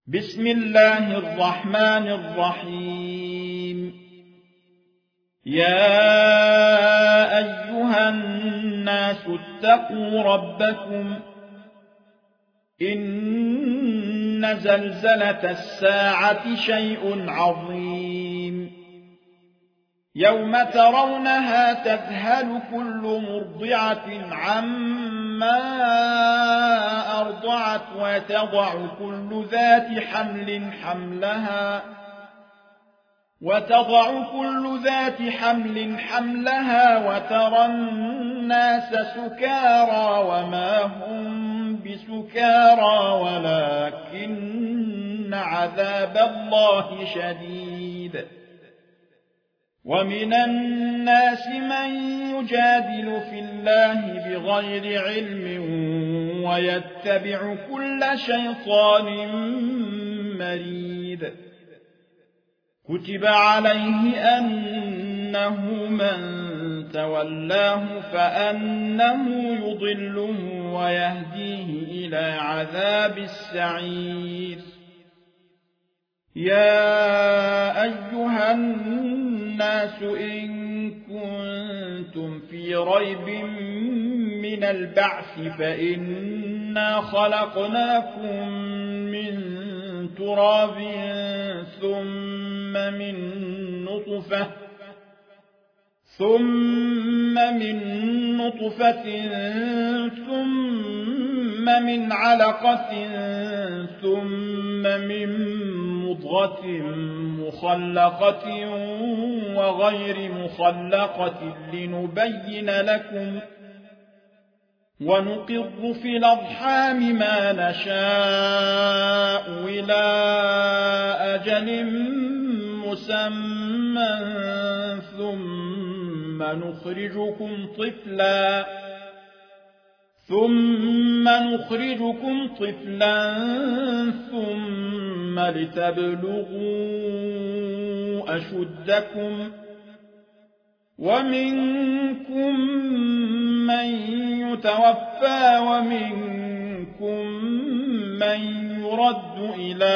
بسم الله الرحمن الرحيم. يا أيها الناس اتقوا ربكم إن زلزلة الساعة شيء عظيم يوم ترونها تذهل كل مرضعة عما أرضعت وتضع كل ذات حمل حملها وترى الناس سكارى وما هم بسكارى ولكن عذاب الله شديد. ومن الناس من يجادل في الله بغير علم ويتبع كل شيطان مريد. كتب عليه أنه من تولاه فأنه يضله ويهديه إلى عذاب السعير. يا أيها الناس إن كنتم في ريب من البعث فإنا خلقناكم من تراب ثم من نطفة ثم من علقة ثم من مضغة مخلقة وغير مخلقة لنبين لكم ونقر في الأرحام ما نشاء إلى أجل مسمى ثم نخرجكم طفلا ثم لتبلغوا أشدكم ومنكم من يتوفى ومنكم من يرد إلى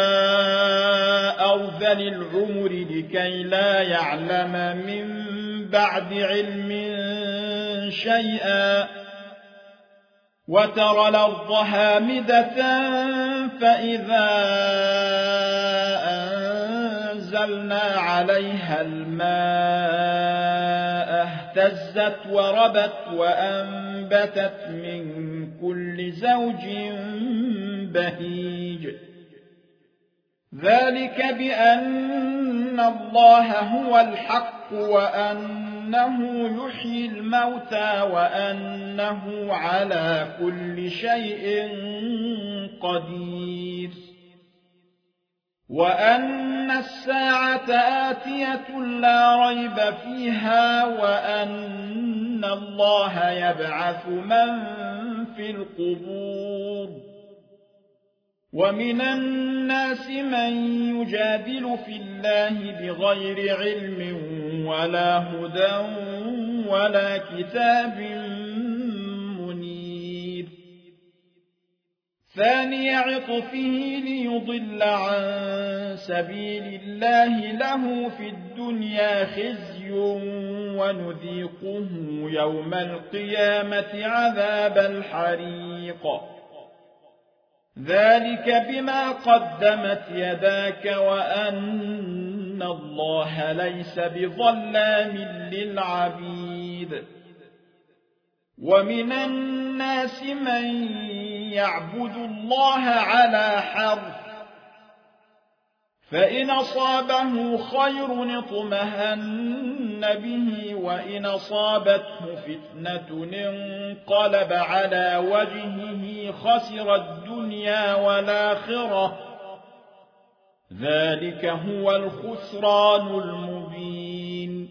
أرذل العمر لكي لا يعلم من بعد علم شيئا. وترى الأرض هامدة فإذا أنزلنا عليها الماء اهتزت وربت وأنبتت من كل زوج بهيج. ذلك بأن الله هو الحق وأنه يحيي الموتى وأنه على كل شيء قدير وأن الساعة آتية لا ريب فيها وأن الله يبعث من في القبور. ومن الناس من يجادل في الله بغير علم ولا هدى ولا كتاب منير. ثاني عطفه ليضل عن سبيل الله له في الدنيا خزي ونذيقه يوم القيامة عذاب الحريق. ذلك بما قدمت يداك وأن الله ليس بظلام للعبيد. ومن الناس من يعبد الله على حرف فإن أصابه خير اطمأن به وإن أصابته فتنة انقلب على وجهه خسر الدنيا والآخرة. ذلك هو الخسران المبين.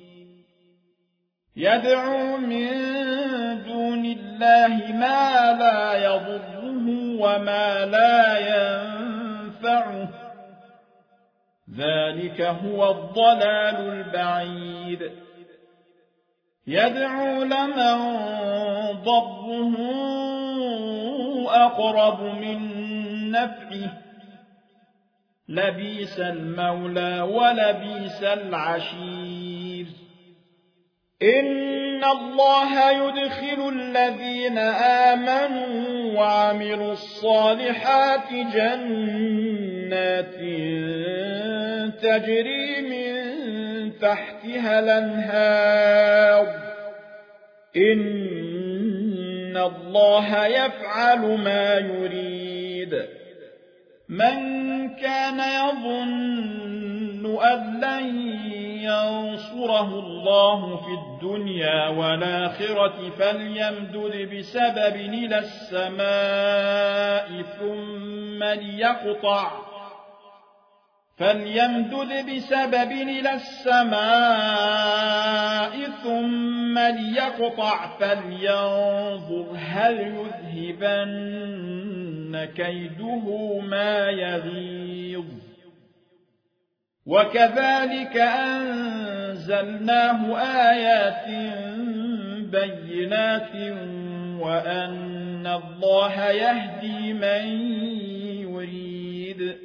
يدعو من دون الله ما لا يضره وما لا ينفعه. ذلك هو الضلال البعيد. يدعو لمن ضره أقرب من نفعه لبئس المولى ولبئس العشير إن الله يدخل الذين آمنوا وعملوا الصالحات جنات تجري من تحتها الأنهار إن الله يفعل ما يريد من كان يظن أن لن ينصره الله في الدنيا والآخرة فليمدد بسبب إلى السماء ثم ليقطع فلينظر هل يذهبن كيده ما يغيظ وكذلك أنزلناه آيات بينات وأن الله يهدي من يريد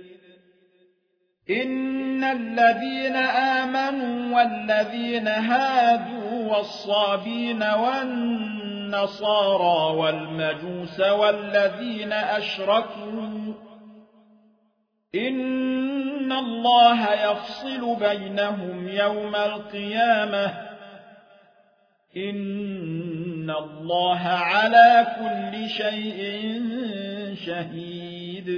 إن الذين آمنوا والذين هادوا والصابين والنصارى والمجوس والذين أشركوا إن الله يفصل بينهم يوم القيامة إن الله على كل شيء شهيد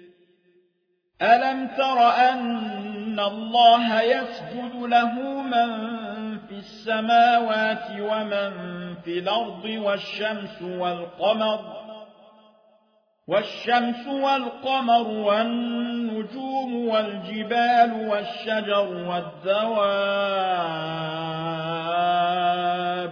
ألم تر أن الله يسجد له من في السماوات ومن في الأرض والشمس والقمر والنجوم والجبال والشجر والدواب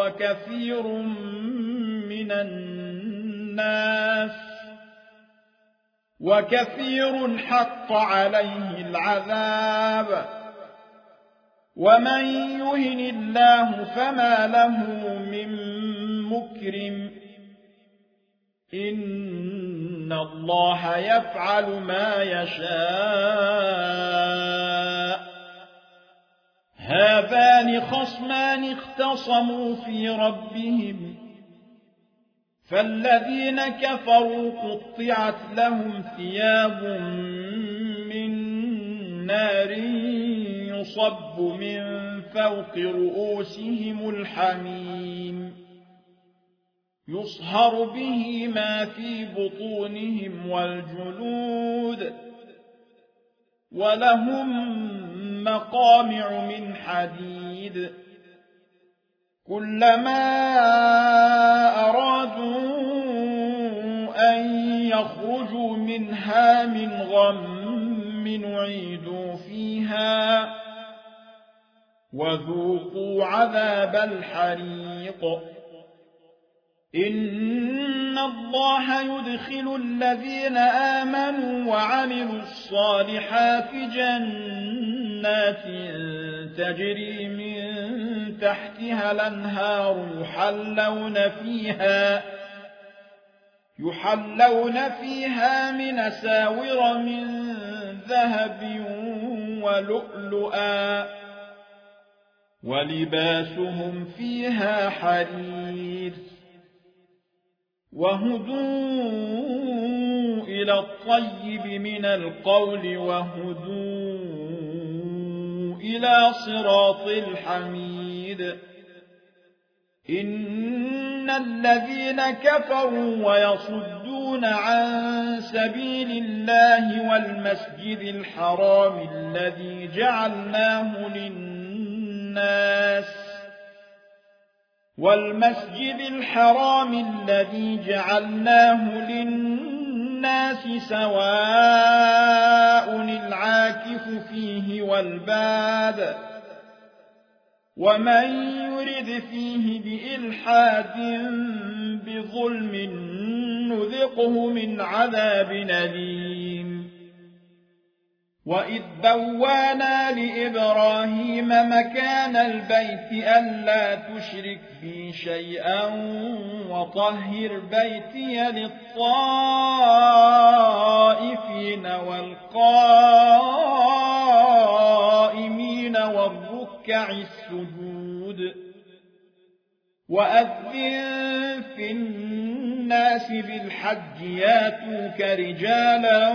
وكثير حق عليه العذاب ومن يهن الله فما له من مكرم إن الله يفعل ما يشاء هذان خصمان اختصموا في ربهم فالذين كفروا قطعت لهم ثياب من نار يصب من فوق رؤوسهم الحميم يصهر به ما في بطونهم والجلود ولهم مقامع من حديد كلما أرادوا أن يخرجوا منها من غم نعيدوا فيها وذوقوا عذاب الحريق إن الله يدخل الذين آمنوا وعملوا الصالحات جنات تجري من تحتها الأنهار يحلون فيها من أساور من ذهب ولؤلؤا ولباسهم فيها حرير وهدوا إلى الطيب من القول وهدوا إلى صراط الحميد إن الذين كفروا ويصدون عن سبيل الله والمسجد الحرام الذي جعلناه للناس سواء العاكف فيه والباد ومن يرد فيه بإلحاد بظلم نذقه من عذاب أليم وإذ بوانا لإبراهيم مكان البيت ألا تشرك بي شيئا وطهر بيتي للطائفين والقائمين والركع السجود وأذن في الناس بالحج ياتوك رجالا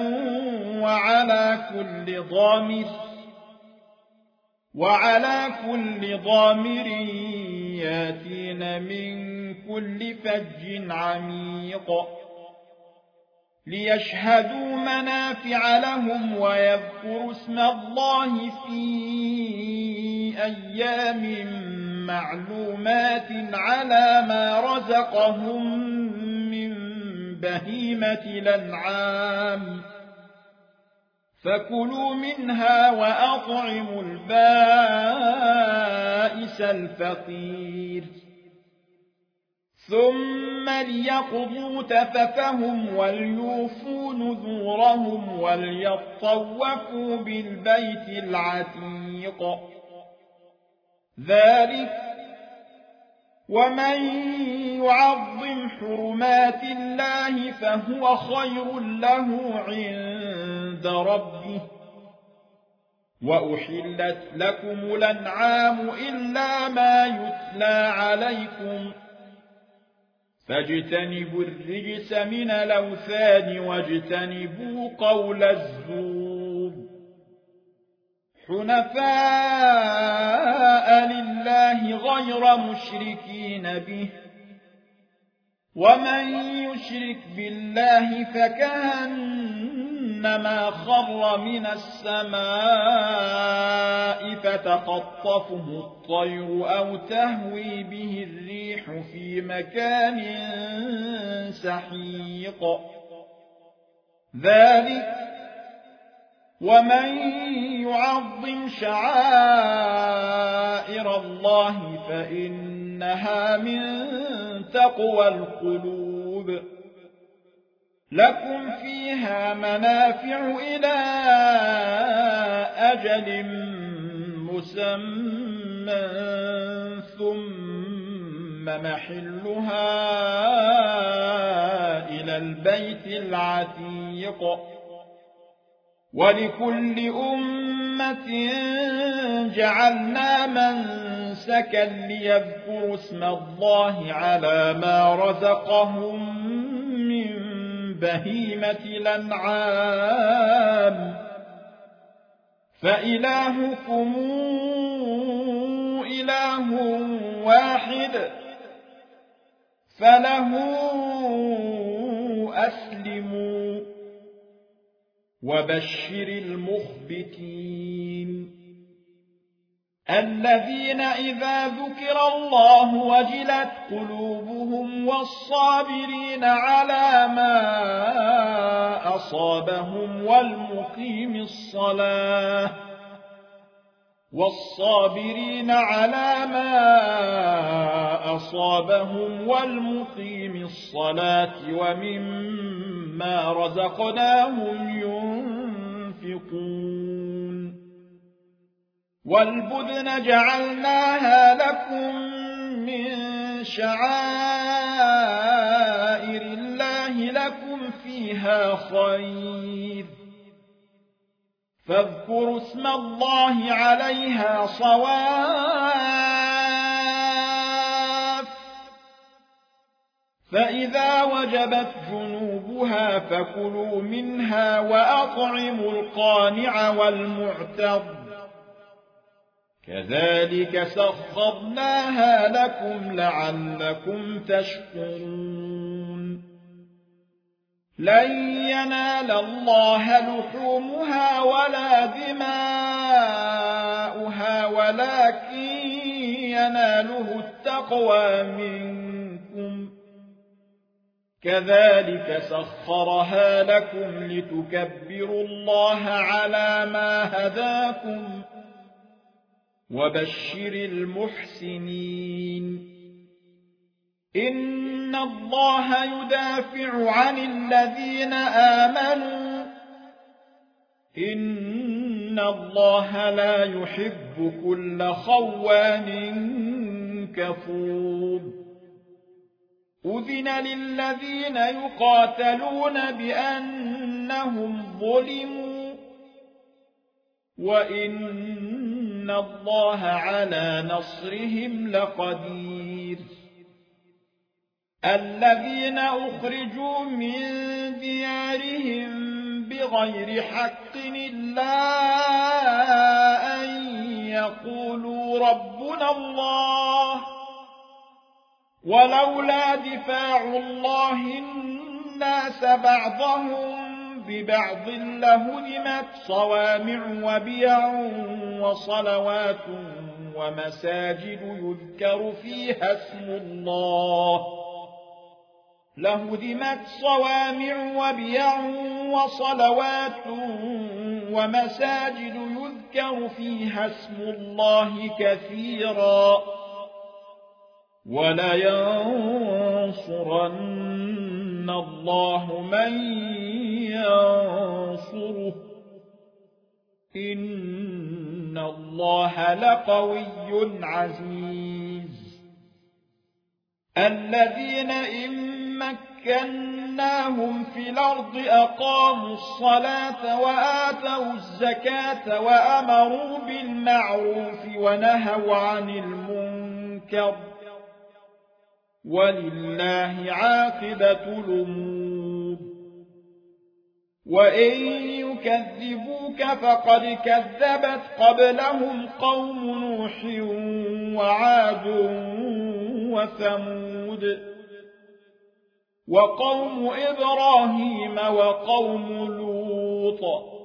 وعلى كل ضامر ياتين من كل فج عميق ليشهدوا منافع لهم ويذكروا اسم الله في أيام معلومات على ما رزقهم من بهيمة الأنعام فكلوا منها وأطعموا البائس الفقير ثم ليقضوا تفثهم وليوفوا نذورهم وليطوفوا بالبيت العتيق ذلك ومن يعظم حرمات الله فهو خير له عند ربه وأحلت لكم الأنعام إلا ما يتلى عليكم فاجتنبوا الرجس من الأوثان واجتنبوا قول الزور حنفاء لله غير مشركين به ومن يشرك بالله فكأنما خر من السماء فتخطفه الطير أو تهوي به الريح في مكان سحيق ذلك ومن يعظم شعائر الله فإنها من تقوى القلوب لكم فيها منافع إلى أجل مسمى ثم محلها إلى البيت العتيق ولكل أمة جعلنا منسكا ليذكروا اسم الله على ما رزقهم من بهيمة الأنعام فإلهكم إله واحد فله أسلموا وبشر المخبتين الذين إذا ذكر الله وجلت قلوبهم والصابرين على ما أصابهم والمقيم الصلاة ومما رزقناهم ينفقون والبدن جعلناها لكم من شعائر الله لكم فيها خير فاذكروا اسم الله عليها صواف فإذا وجبت جنوبها فكلوا منها وأطعموا القانع والمعتر كذلك سخرناها لكم لعلكم تشكرون لن ينال الله لحومها ولا دماؤها ولكن يناله التقوى منكم كذلك سخرها لكم لتكبروا الله على ما هداكم وبشر المحسنين إن الله يدافع عن الذين آمنوا إن إن الله لا يحب كل خوان كفور أذن للذين يقاتلون بأنهم ظلموا وإن الله على نصرهم لقدير الذين أخرجوا من ديارهم بغير حق إلا أن يقولوا ربنا الله ولولا دفاع الله الناس بعضهم ببعض لهدمت صوامع وبيع وصلوات ومساجد يذكر فيها اسم الله لهدمت صوامع وبيع وصلوات ومساجد يذكر فيها اسم الله كثيرا ولينصرن الله من ينصره إن الله لقوي عزيز الذين إن مكناهم في الأرض أقاموا الصلاة وآتوا الزكاة وأمروا بالمعروف ونهوا عن المنكر ولله عاقبة الأمور وإن يكذبوك فقد كذبت قبلهم قوم نوح وعاد وثمود وقوم إبراهيم وقوم لوط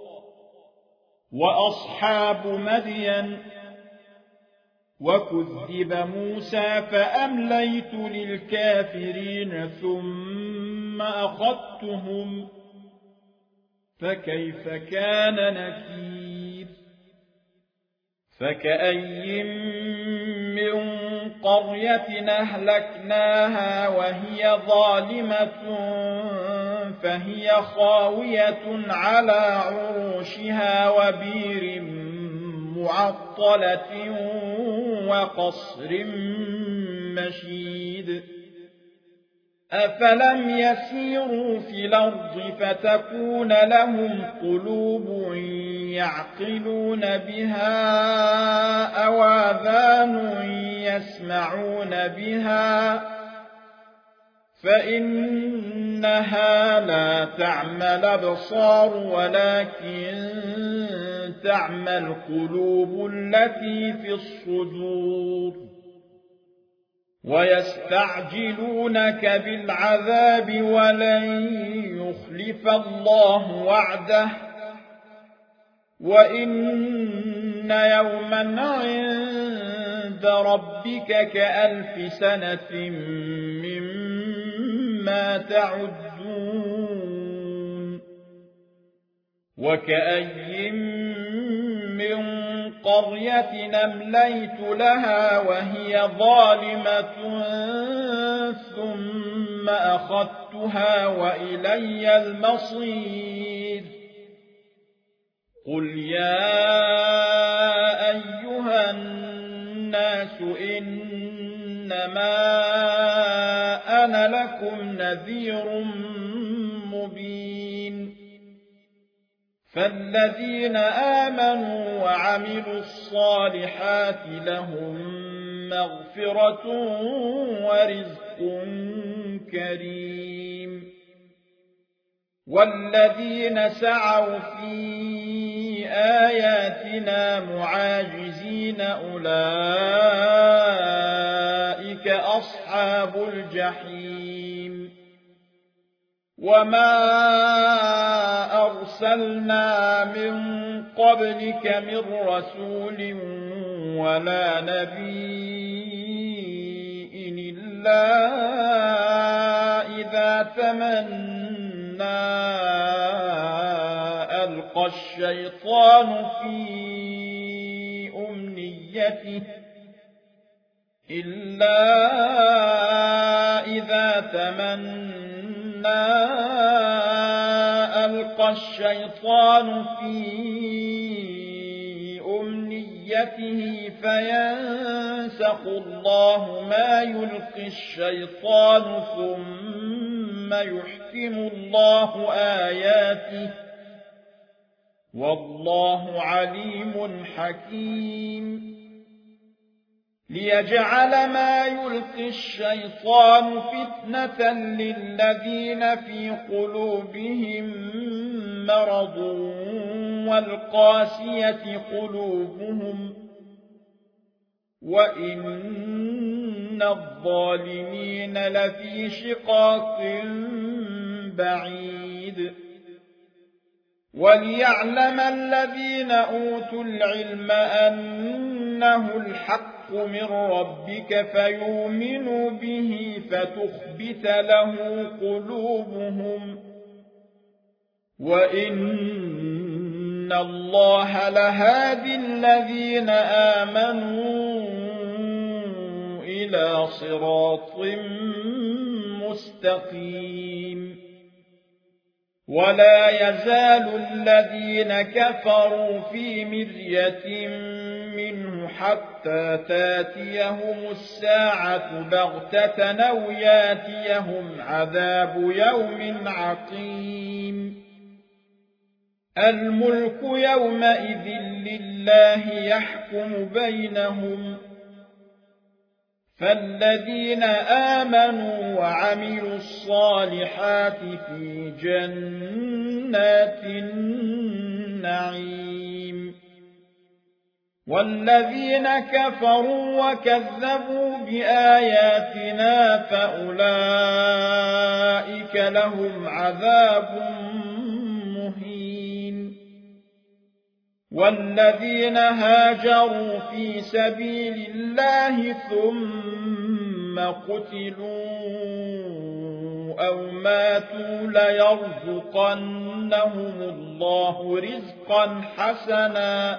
وأصحاب مدين وكذب موسى فأمليت للكافرين ثم أخذتهم فكيف كان نكير فكأي من قرية أهلكناها وهي ظالمة فهي خاوية على عروشها وبير معطلة وقصر مشيد أفلم يسيروا في الأرض فتكون لهم قلوب يعقلون بها أو آذان يسمعون بها فإنها لا تعمى الأبصار ولكن تعمى القلوب التي في الصدور ويستعجلونك بالعذاب ولن يخلف الله وعده وإن يوما عند ربك كألف سنة مما تعدون وكأي من قرية أمليت لها وهي ظالمة ثم أخذتها وإلي المصير قل يا أيها الناس إنما أنا لكم نذير مبين فالذين آمنوا وعملوا الصالحات لهم مغفرة ورزق كريم والذين سعوا في آياتنا معاجزين أولئك أصحاب الجحيم وما أرسلنا من قبلك من رسول ولا نبي إلا إذا تمنى ألقى الشيطان في أمنيته ألقى الشيطان في ذريته فينسخ الله ما يلقي الشيطان ثم يحكم الله آياته والله عليم حكيم ليجعل ما يلقي الشيطان فتنة للذين في قلوبهم مرض والقاسية قلوبهم وإن الظالمين لفي شقاق بعيد وليعلم الذين أوتوا العلم أنه الحق من ربك فيؤمنوا به فتخبت له قلوبهم وإن الله لهادي الذين آمنوا إلى صراط مستقيم ولا يزال الذين كفروا في مرية منه حتى تاتيهم الساعة بغتة أو ياتيهم عذاب يوم عقيم الملك يومئذ لله يحكم بينهم فالذين آمنوا وعملوا الصالحات في جنات النعيم والذين كفروا وكذبوا بآياتنا فأولئك لهم عذاب مهين والذين هاجروا في سبيل الله ثم قتلوا أو ماتوا ليرزقنهم الله رزقا حسنا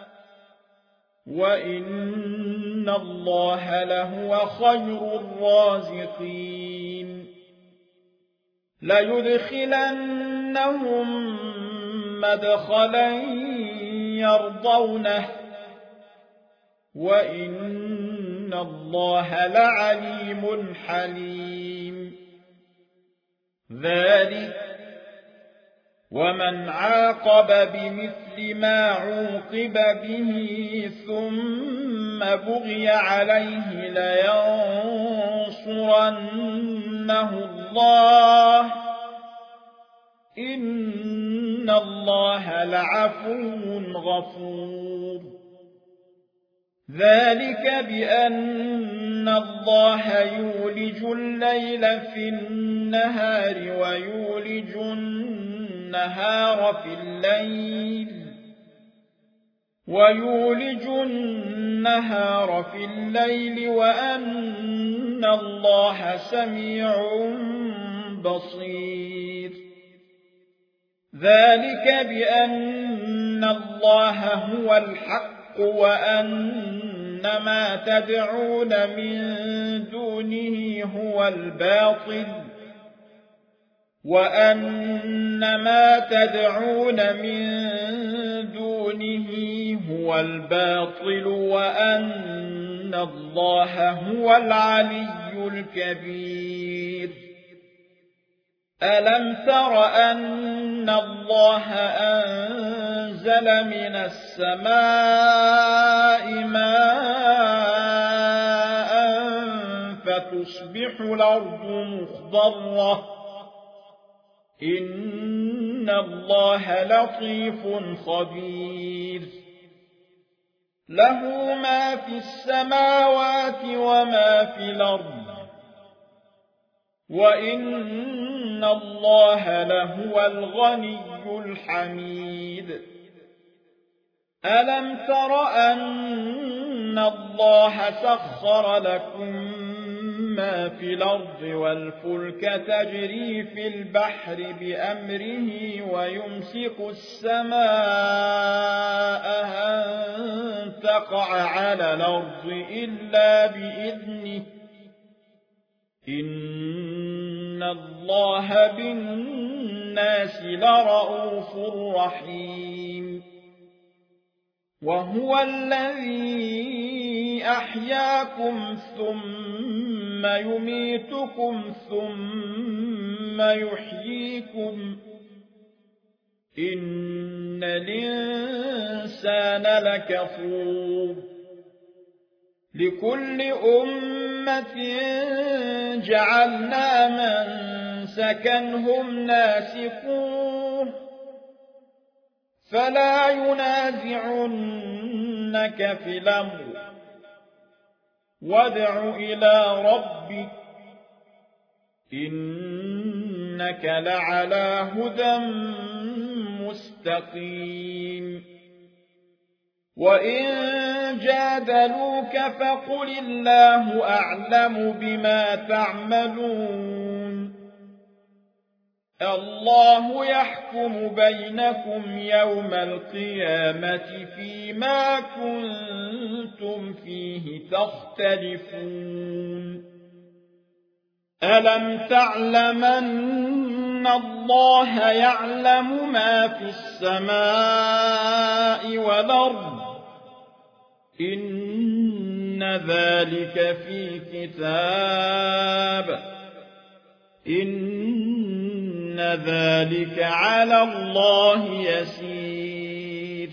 وإن الله لهو خير الرازقين ليدخلنهم مدخلا يرضونه وإن الله لعليم حليم ذلك ومن عاقب بمثل ما عوقب به ثم بغي عليه لينصرنه الله إن الله لعفو غفور ذلك بأن الله يولج الليل في النهار ويولج النهار في الليل وأن الله سميع بصير ذلك بأن الله هو الحق وأن ما تدعون من دونه هو الباطل وأن الله هو العلي الكبير ألم تر أن الله أنزل من السماء ماء فتصبح الأرض مخضرة إن الله لطيف خبير له ما في السماوات وما في الأرض وإن الله لهو الغني الحميد ألم تر أن الله سخر لكم ما في الأرض والفلك تجري في البحر بأمره ويمسك السماء أن تقع على الأرض إلا بإذنه إن الله بالناس لرءوف رحيم وهو الذي أحياكم ثم يميتكم ثم يحييكم إن الإنسان لكفور لكل أمة جعلنا منسكا هم ناسكوه فلا ينازعنك في الأمر وادع إلى ربك إنك لعلى هدى مستقيم وإن جادلوك فقل الله أعلم بما تعملون الله يحكم بينكم يوم القيامة فيما كنتم فيه تختلفون ألم تعلمن الله يعلم ما في السماء والأرض إن ذلك في كتاب إن ذلك على الله يسير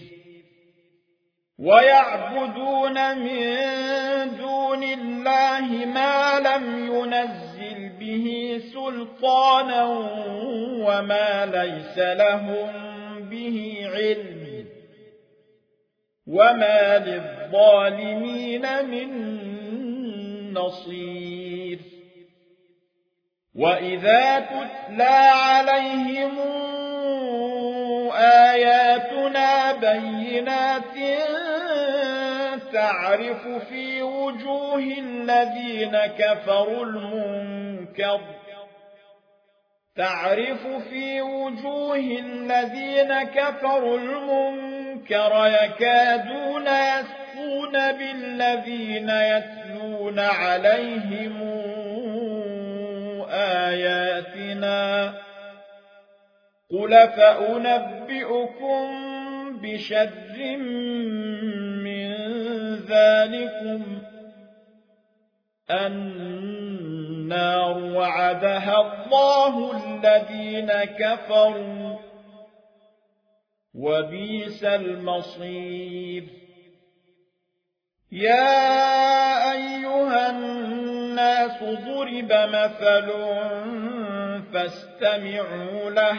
ويعبدون من دون الله ما لم ينزل به سلطانا وما ليس لهم به علم وما للظالمين من نصير وإذا تتلى عليهم آياتنا بينات تعرف في وجوه الذين كفروا المنكر يكادون يسقون بالذين يتلون عليهم آياتنا قل فأنبئكم بشر من ذلكم النار وعدها الله الذين كفروا وبئس المصير يا أيها الناس ضرب مثل فاستمعوا له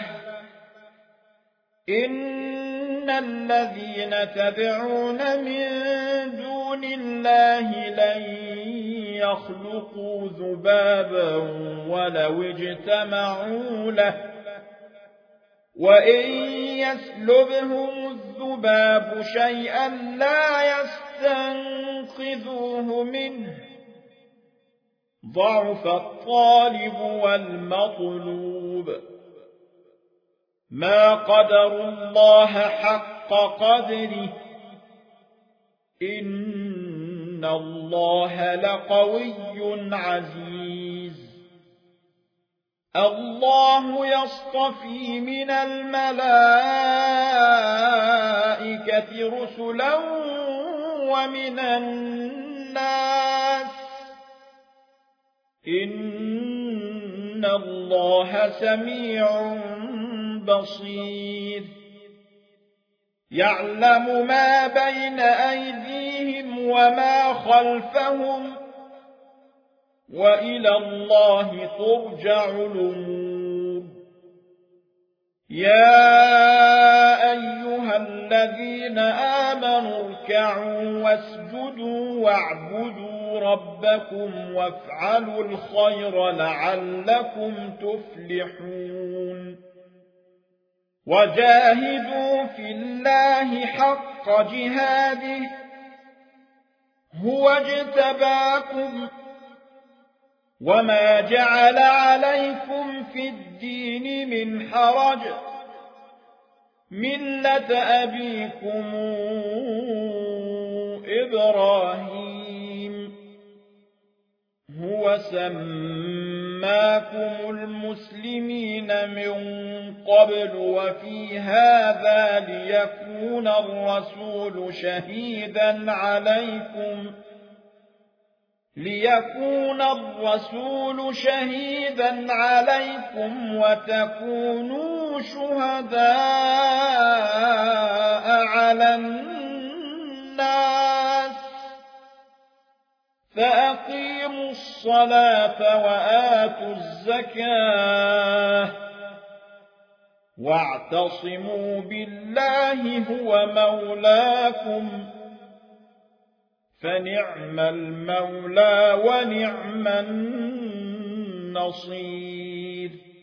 إن الذين تدعون من دون الله لن يخلقوا ذبابا ولو اجتمعوا له وإن يسلبهم الذباب شيئا لا يستنقذوه منه ضعف الطالب والمطلوب ما قدروا الله حق قدره إن الله لقوي عزيز الله يصطفي من الملائكة رسلا ومن الناس إن الله سميع بصير يعلم ما بين أيديهم وما خلفهم وإلى الله ترجع الأمور يا أيها الذين آمنوا اركعوا واسجدوا واعبدوا ربكم وافعلوا الخير لعلكم تفلحون وجاهدوا في الله حق جهاده هو اجتباكم وما جعل عليكم في الدين من حرج ملة أبيكم إبراهيم هو وسماكم المسلمين من قبل وفي هذا ليكون الرسول شهيدا عليكم وتكونوا شهداء على الناس فأقيموا الصلاة وآتوا الزكاة واعتصموا بالله هو مولاكم فنعم المولى ونعم النصير.